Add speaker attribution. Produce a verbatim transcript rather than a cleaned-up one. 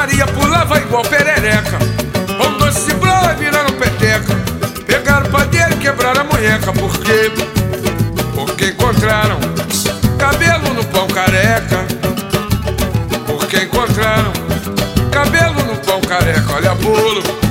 Speaker 1: Maria pulava igual perereca. Um doce broa virando peteca. Pegaram o padeiro e quebraram a munheca. Por quê? Porque encontraram cabelo no pão careca. Porque encontraram cabelo no pão careca. Olha bolo.